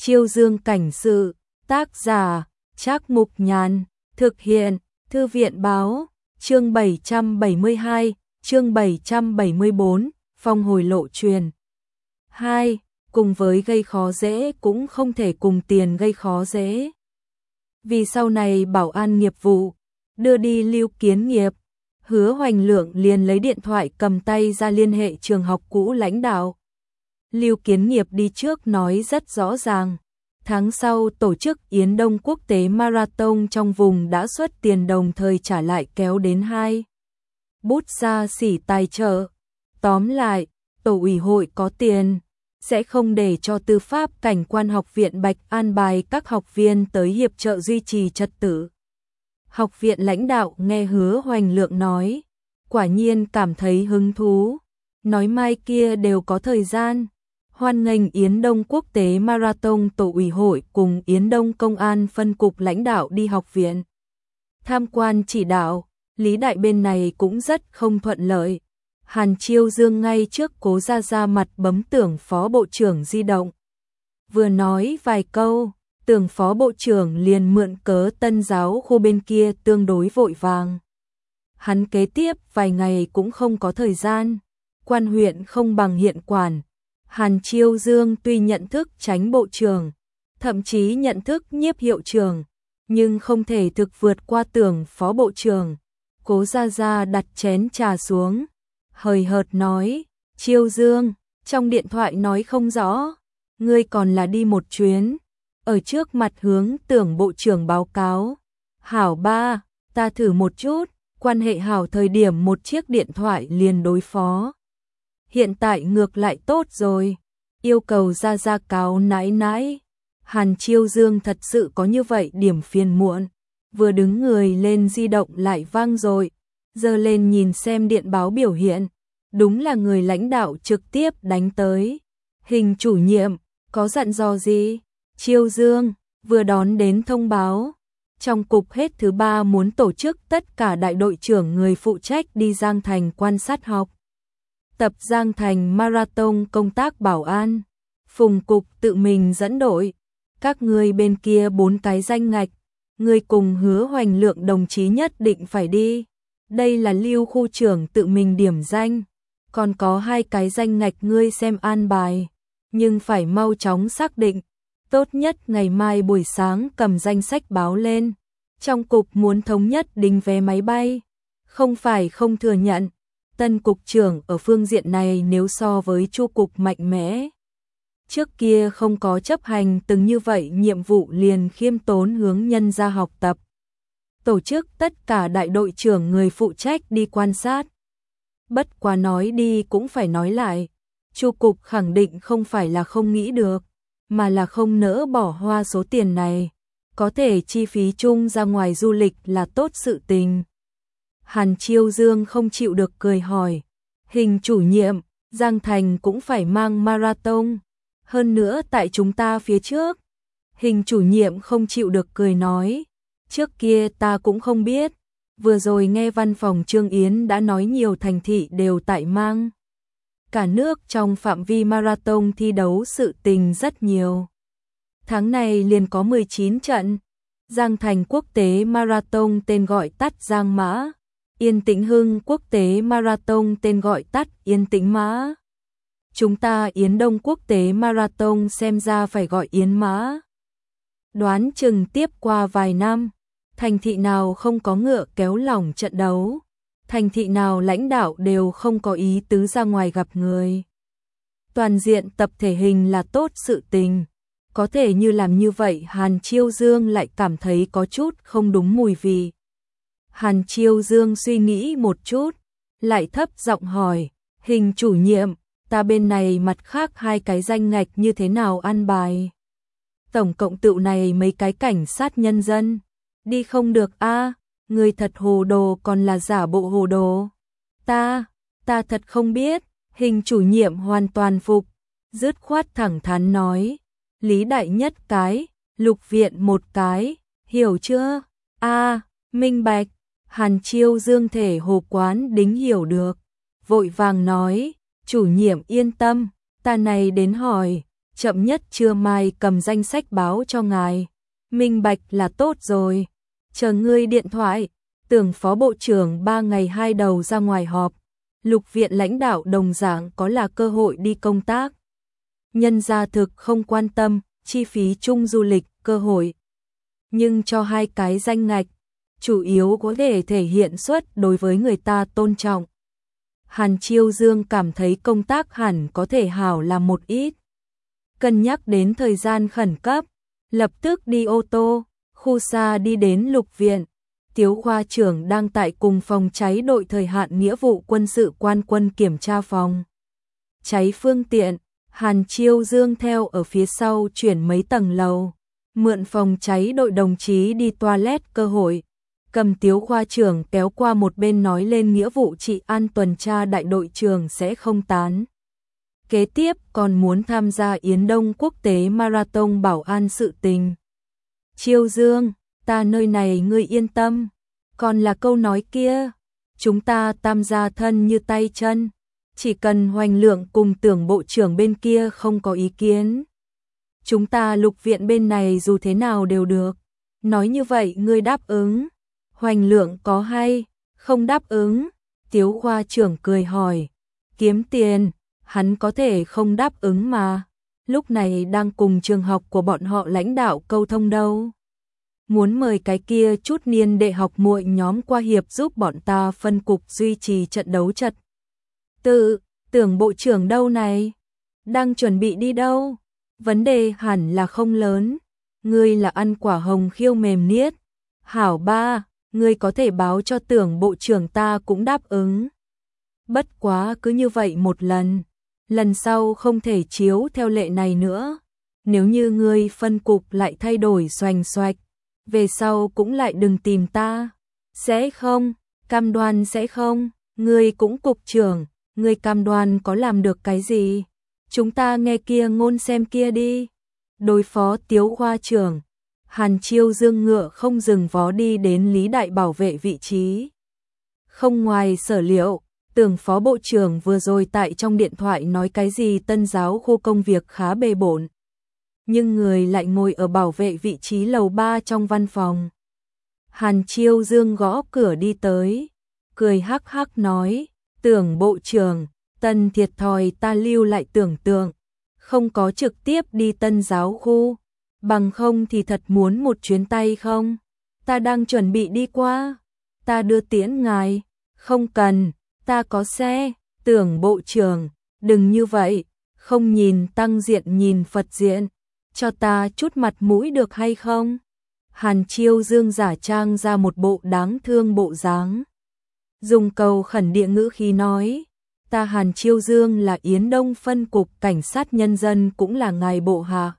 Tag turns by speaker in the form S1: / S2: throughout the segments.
S1: Chiêu Dương cảnh sự, tác giả, Trác Mục Nhàn, thực hiện, Thư viện báo, chương 772, chương 774, phong hồi lộ truyền. 2. Cùng với gây khó dễ cũng không thể cùng tiền gây khó dễ. Vì sau này bảo an nghiệp vụ, đưa đi Lưu Kiến Nghiệp, Hứa Hoành Lượng liền lấy điện thoại cầm tay ra liên hệ trường học cũ lãnh đạo. Lưu Kiến Nghiệp đi trước nói rất rõ ràng, tháng sau tổ chức Yến Đông Quốc tế Marathon trong vùng đã xuất tiền đồng thời trả lại kéo đến 2 bút xa xỉ tài trợ. Tóm lại, tổ ủy hội có tiền, sẽ không để cho Tư pháp Cảnh quan học viện Bạch an bài các học viên tới hiệp trợ duy trì trật tự. Học viện lãnh đạo nghe Hứa Hoành Lượng nói, quả nhiên cảm thấy hứng thú, nói mai kia đều có thời gian. Hoan nghênh Yến Đông Quốc tế Marathon tổ ủy hội cùng Yến Đông Công an phân cục lãnh đạo đi học viện tham quan chỉ đạo. Lý Đại bên này cũng rất không thuận lợi. Hàn Chiêu Dương ngay trước Cố Gia Gia mặt bấm tưởng phó bộ trưởng di động. Vừa nói vài câu, tưởng phó bộ trưởng liền mượn cớ Tân giáo khu bên kia tương đối vội vàng. Hắn kế tiếp vài ngày cũng không có thời gian. Quan huyện không bằng hiện quản. Hàn Chiêu Dương tuy nhận thức Chánh bộ trưởng, thậm chí nhận thức Nhiếp hiệu trưởng, nhưng không thể thực vượt qua tưởng phó bộ trưởng. Cố Gia Gia đặt chén trà xuống, hời hợt nói, Chiêu Dương, trong điện thoại nói không rõ, ngươi còn là đi một chuyến, ở trước mặt hướng tưởng bộ trưởng báo cáo. Hảo ba, ta thử một chút, quan hệ hảo thời điểm một chiếc điện thoại liền đối phó. Hiện tại ngược lại tốt rồi, yêu cầu Gia Gia cáo nãi nãi. Hàn Chiêu Dương thật sự có như vậy điểm phiền muộn, vừa đứng người lên di động lại vang rồi, giơ lên nhìn xem điện báo biểu hiện, đúng là người lãnh đạo trực tiếp đánh tới. Hình chủ nhiệm, có dặn dò gì? Chiêu Dương, vừa đón đến thông báo, trong cục hết thứ 3 muốn tổ chức tất cả đại đội trưởng người phụ trách đi Giang Thành quan sát học tập Giang Thành Marathon công tác bảo an. Phùng cục tự mình dẫn đội, các ngươi bên kia 4 cái danh ngạch, ngươi cùng Hứa Hoành Lượng đồng chí nhất định phải đi. Đây là Lưu khu trưởng tự mình điểm danh, còn có 2 cái danh ngạch ngươi xem an bài, nhưng phải mau chóng xác định, tốt nhất ngày mai buổi sáng cầm danh sách báo lên. Trong cục muốn thống nhất đính vé máy bay, không phải không thừa nhận, tân cục trưởng ở phương diện này nếu so với Chu cục mạnh mẽ. Trước kia không có chấp hành từng như vậy nhiệm vụ liền khiêm tốn hướng nhân ra học tập. Tổ chức tất cả đại đội trưởng người phụ trách đi quan sát. Bất quá nói đi cũng phải nói lại, Chu cục khẳng định không phải là không nghĩ được, mà là không nỡ bỏ hoa số tiền này, có thể chi phí chung ra ngoài du lịch là tốt sự tình. Hàn Chiêu Dương không chịu được cười hỏi, Hình chủ nhiệm, Giang Thành cũng phải mang marathon, hơn nữa tại chúng ta phía trước. Hình chủ nhiệm không chịu được cười nói, trước kia ta cũng không biết, vừa rồi nghe văn phòng Trương Yến đã nói nhiều thành thị đều tại mang. Cả nước trong phạm vi marathon thi đấu sự tình rất nhiều. Tháng này liền có 19 trận, Giang Thành Quốc tế Marathon tên gọi tắt Giang Mã, Yên Tĩnh Hưng Quốc tế Marathon tên gọi tắt Yên Tĩnh Mã. Chúng ta Yến Đông Quốc tế Marathon xem ra phải gọi Yến Mã. Đoán chừng tiếp qua vài năm, thành thị nào không có ngựa kéo lỏng trận đấu, thành thị nào lãnh đạo đều không có ý tứ ra ngoài gặp người. Toàn diện tập thể hình là tốt sự tình, có thể như làm như vậy Hàn Chiêu Dương lại cảm thấy có chút không đúng mùi vị. Hàn Chiêu Dương suy nghĩ một chút, lại thấp giọng hỏi, Hình chủ nhiệm, ta bên này mặt khác 2 cái danh ngạch như thế nào an bài? Tổng cộng tựu này mấy cái cảnh sát nhân dân, đi không được a, người thật hồ đồ còn là giả bộ hồ đồ. Ta thật không biết. Hình chủ nhiệm hoàn toàn phục, dứt khoát thẳng thắn nói, Lý Đại nhất cái, Lục viện một cái, hiểu chưa? A, minh bạch. Hàn Chiêu Dương thể hồ quán đính hiểu được, vội vàng nói, chủ nhiệm yên tâm, ta này đến hỏi, chậm nhất trưa mai cầm danh sách báo cho ngài. Minh bạch là tốt rồi. Chờ ngươi điện thoại. Tưởng Phó Bộ trưởng 3 ngày 2 đầu ra ngoài họp. Lục viện lãnh đạo đồng dạng có là cơ hội đi công tác. Nhân gia thực không quan tâm, chi phí chung du lịch, cơ hội. Nhưng cho 2 cái danh ngạch, chủ yếu có thể hiện suất đối với người ta tôn trọng. Hàn Chiêu Dương cảm thấy công tác hẳn có thể hảo làm một ít. Cân nhắc đến thời gian khẩn cấp, lập tức đi ô tô, khu xa đi đến Lục viện. Tiếu khoa trưởng đang tại cùng phòng cháy đội thời hạn nghĩa vụ quân sự quan quân kiểm tra phòng cháy phương tiện. Hàn Chiêu Dương theo ở phía sau chuyển mấy tầng lầu, mượn phòng cháy đội đồng chí đi toilet cơ hội, cầm Tiếu khoa trưởng kéo qua một bên nói lên nghĩa vụ trị an tuần tra đại đội trưởng sẽ không tán. Kế tiếp còn muốn tham gia Yến Đông quốc tế marathon bảo an sự tình. Chiêu Dương, ta nơi này ngươi yên tâm, còn là câu nói kia, chúng ta tam gia thân như tay chân, chỉ cần Hoành Lượng cùng Tưởng Bộ trưởng bên kia không có ý kiến. Chúng ta Lục viện bên này dù thế nào đều được. Nói như vậy ngươi đáp ứng. Hoành Lượng có hay không đáp ứng? Tiếu khoa trưởng cười hỏi. Kiếm tiền, hắn có thể không đáp ứng mà. Lúc này đang cùng trường học của bọn họ lãnh đạo câu thông đâu. Muốn mời cái kia chút niên đệ học muội nhóm qua hiệp giúp bọn ta phân cục duy trì trận đấu trật tự. Tưởng Bộ trưởng đâu này? Đang chuẩn bị đi đâu? Vấn đề hẳn là không lớn. Ngươi là ăn quả hồng khiêu mềm niết. Hảo ba, ngươi có thể báo cho Tưởng Bộ trưởng ta cũng đáp ứng. Bất quá cứ như vậy một lần. Lần sau không thể chiếu theo lệ này nữa. Nếu như ngươi phân cục lại thay đổi xoành xoạch, về sau cũng lại đừng tìm ta. Sẽ không, cam đoan sẽ không. Ngươi cũng cục trưởng, ngươi cam đoan có làm được cái gì? Chúng ta nghe kia ngôn xem kia đi. Đối phó Tiếu khoa trưởng, Hàn Chiêu Dương ngựa không dừng vó đi đến Lý Đại bảo vệ vị trí. Không ngoài sở liệu, Tưởng Phó Bộ trưởng vừa rồi tại trong điện thoại nói cái gì Tân giáo khu công việc khá bề bộn. Nhưng người lại ngồi ở bảo vệ vị trí lầu 3 trong văn phòng. Hàn Chiêu Dương gõ cửa đi tới, cười hắc hắc nói, Tưởng Bộ trưởng, Tân thiệt thòi ta lưu lại tưởng tượng, không có trực tiếp đi Tân giáo khu, bằng không thì thật muốn một chuyến tay không? Ta đang chuẩn bị đi qua, ta đưa tiễn ngài, không cần, ta có xe. Tưởng Bộ trưởng, đừng như vậy, không nhìn tăng diện nhìn Phật diện, cho ta chút mặt mũi được hay không? Hàn Chiêu Dương giả trang ra một bộ đáng thương bộ dáng, dùng cầu khẩn địa ngữ khí nói, ta Hàn Chiêu Dương là Yến Đông phân cục cảnh sát nhân dân cũng là ngài bộ hạ.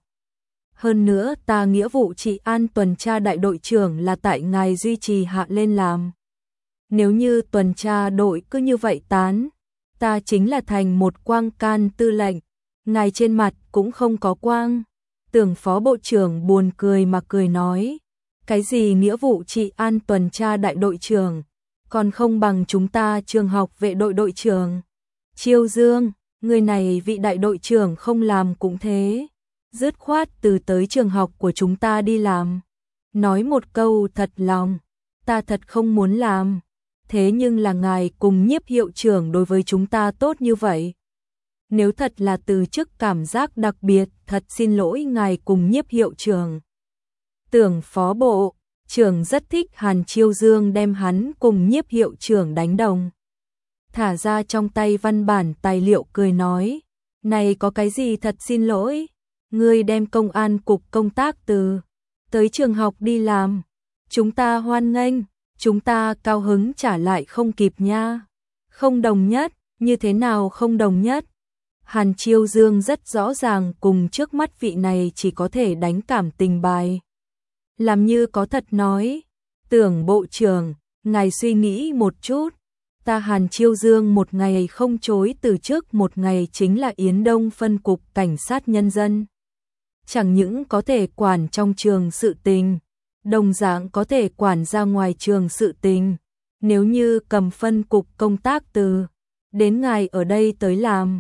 S1: Hơn nữa ta nghĩa vụ trị an tuần tra đại đội trưởng là tại ngài duy trì hạ lên làm. Nếu như tuần tra đội cứ như vậy tán, ta chính là thành một quang can tư lệnh, ngài trên mặt cũng không có quang. Tưởng Phó Bộ trưởng buồn cười mà cười nói, cái gì nghĩa vụ trị an tuần tra đại đội trưởng, còn không bằng chúng ta trường học vệ đội đội trưởng. Chiêu Dương, người này vị đại đội trưởng không làm cũng thế, dứt khoát từ tới trường học của chúng ta đi làm. Nói một câu thật lòng, ta thật không muốn làm, thế nhưng là ngài cùng Nhiếp hiệu trưởng đối với chúng ta tốt như vậy. Nếu thật là từ chức cảm giác đặc biệt, thật xin lỗi ngài cùng Nhiếp hiệu trưởng. Tưởng Phó Bộ trưởng rất thích Hàn Chiêu Dương đem hắn cùng Nhiếp hiệu trưởng đánh đồng. Thả ra trong tay văn bản tài liệu cười nói, này có cái gì thật xin lỗi, ngươi đem công an cục công tác từ tới trường học đi làm, chúng ta hoan nghênh, chúng ta cao hứng trả lại không kịp nha. Không đồng nhất, như thế nào không đồng nhất? Hàn Chiêu Dương rất rõ ràng cùng trước mắt vị này chỉ có thể đánh cảm tình bài. Làm như có thật nói, Tưởng Bộ trưởng, ngài suy nghĩ một chút, ta Hàn Chiêu Dương một ngày không chối từ chức, một ngày chính là Yến Đông phân cục cảnh sát nhân dân. Chẳng những có thể quản trong trường sự tình, đồng dạng có thể quản ra ngoài trường sự tình. Nếu như cầm phân cục công tác từ đến ngài ở đây tới làm,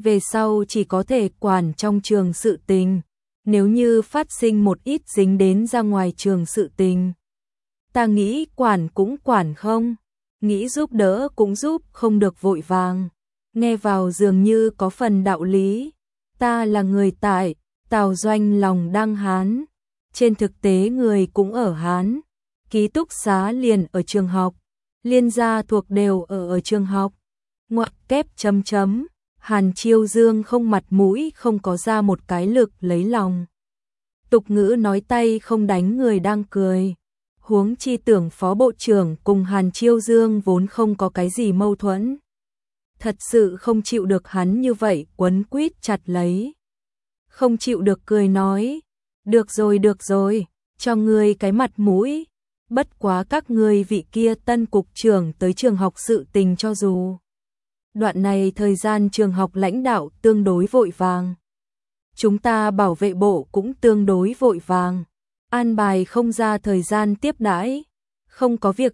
S1: về sau chỉ có thể quản trong trường sự tình, nếu như phát sinh một ít dính đến ra ngoài trường sự tình. Ta nghĩ quản cũng quản không, nghĩ giúp đỡ cũng giúp, không được vội vàng. Nghe vào dường như có phần đạo lý. Ta là người tại Tào Doanh lòng đang Hán, trên thực tế người cũng ở Hán, ký túc xá liền ở trường học, liên gia thuộc đều ở trường học. Ngoặc kép chấm chấm, Hàn Chiêu Dương không mặt mũi không có ra một cái lực lấy lòng. Tục ngữ nói tay không đánh người đang cười. Huống chi tưởng phó bộ trưởng cùng Hàn Chiêu Dương vốn không có cái gì mâu thuẫn. Thật sự không chịu được hắn như vậy quấn quýt chặt lấy. Không chịu được cười nói, được rồi, cho ngươi cái mặt mũi. Bất quá các ngươi vị kia tân cục trưởng tới trường học sự tình cho dù. Đoạn này thời gian trường học lãnh đạo tương đối vội vàng. Chúng ta bảo vệ bộ cũng tương đối vội vàng. An bài không ra thời gian tiếp đãi. Không có việc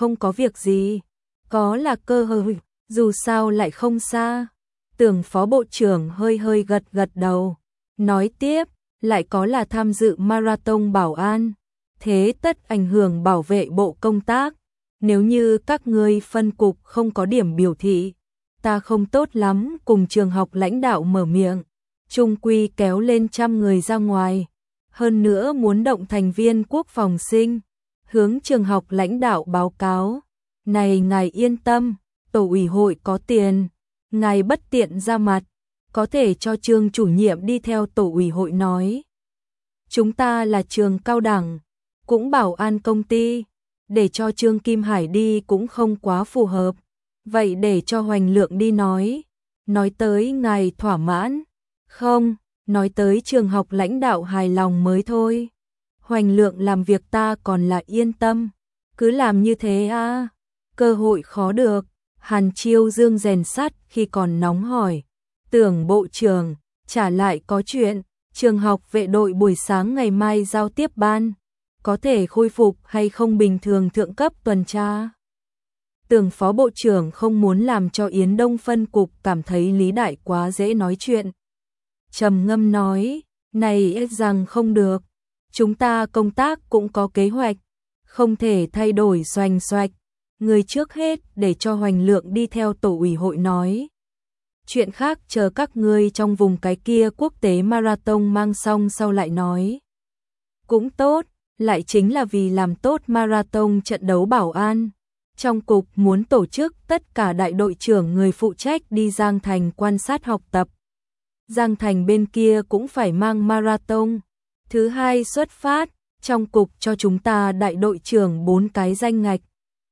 S1: gì. Có là cơ hội, dù sao lại không xa. Tưởng phó bộ trưởng hơi gật đầu. Nói tiếp, lại có là tham dự marathon bảo an. Thế tất ảnh hưởng bảo vệ bộ công tác. Nếu như các ngươi phân cục không có điểm biểu thị, ta không tốt lắm cùng trường học lãnh đạo mở miệng. Trung quy kéo lên 100 người ra ngoài. Hơn nữa muốn động thành viên quốc phòng sinh. Hướng trường học lãnh đạo báo cáo. Này ngài yên tâm, tổ ủy hội có tiền. Ngài bất tiện ra mặt. Có thể cho Trương chủ nhiệm đi theo tổ ủy hội nói. Chúng ta là trường cao đẳng, cũng bảo an công ty. Để cho Trương Kim Hải đi cũng không quá phù hợp. Vậy để cho Hoành Lượng đi nói. Nói tới ngài thỏa mãn. Không, nói tới trường học lãnh đạo hài lòng mới thôi. Hoành Lượng làm việc ta còn là yên tâm. Cứ làm như thế à. Cơ hội khó được. Hàn Chiêu Dương rèn sắt khi còn nóng hỏi. Tưởng bộ trưởng, trả lại có chuyện. Trường học vệ đội buổi sáng ngày mai giao tiếp ban. Có thể khôi phục hay không bình thường thượng cấp tuần tra. Tưởng phó bộ trưởng không muốn làm cho Yến Đông phân cục cảm thấy Lý Đại quá dễ nói chuyện. Trầm ngâm nói, này rằng không được. Chúng ta công tác cũng có kế hoạch. Không thể thay đổi xoành xoạch. Người trước hết để cho Hoành Lượng đi theo tổ ủy hội nói. Chuyện khác chờ các ngươi trong vùng cái kia quốc tế marathon mang xong sau lại nói. Cũng tốt, lại chính là vì làm tốt marathon trận đấu bảo an. Trong cục muốn tổ chức tất cả đại đội trưởng người phụ trách đi Giang Thành quan sát học tập. Giang Thành bên kia cũng phải mang marathon. Thứ hai xuất phát, trong cục cho chúng ta đại đội trưởng 4 cái danh ngạch.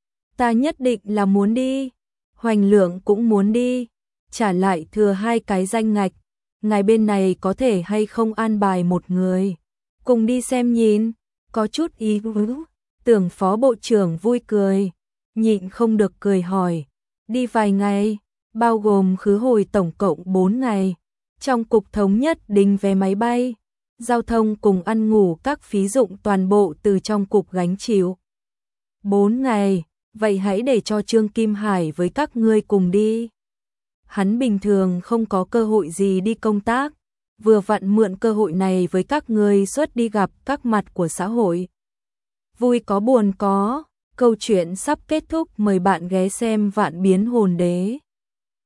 S1: Ta nhất định là muốn đi. Hoành Lượng cũng muốn đi. Trả lại thừa 2 cái danh ngạch. Ngài bên này có thể hay không an bài một người. Cùng đi xem nhìn. Có chút ý vứ. Tưởng phó bộ trưởng vui cười. Nhịn không được cười hỏi. Đi vài ngày. Bao gồm khứ hồi tổng cộng 4 ngày. Trong cục thống nhất định vé máy bay. Giao thông cùng ăn ngủ các phí dụng toàn bộ từ trong cục gánh chịu. 4 ngày. Vậy hãy để cho Trương Kim Hải với các ngươi cùng đi. Hắn bình thường không có cơ hội gì đi công tác, vừa vặn mượn cơ hội này với các ngươi xuất đi gặp các mặt của xã hội. Vui có buồn có, câu chuyện sắp kết thúc, mời bạn ghé xem Vạn Biến Hồn Đế.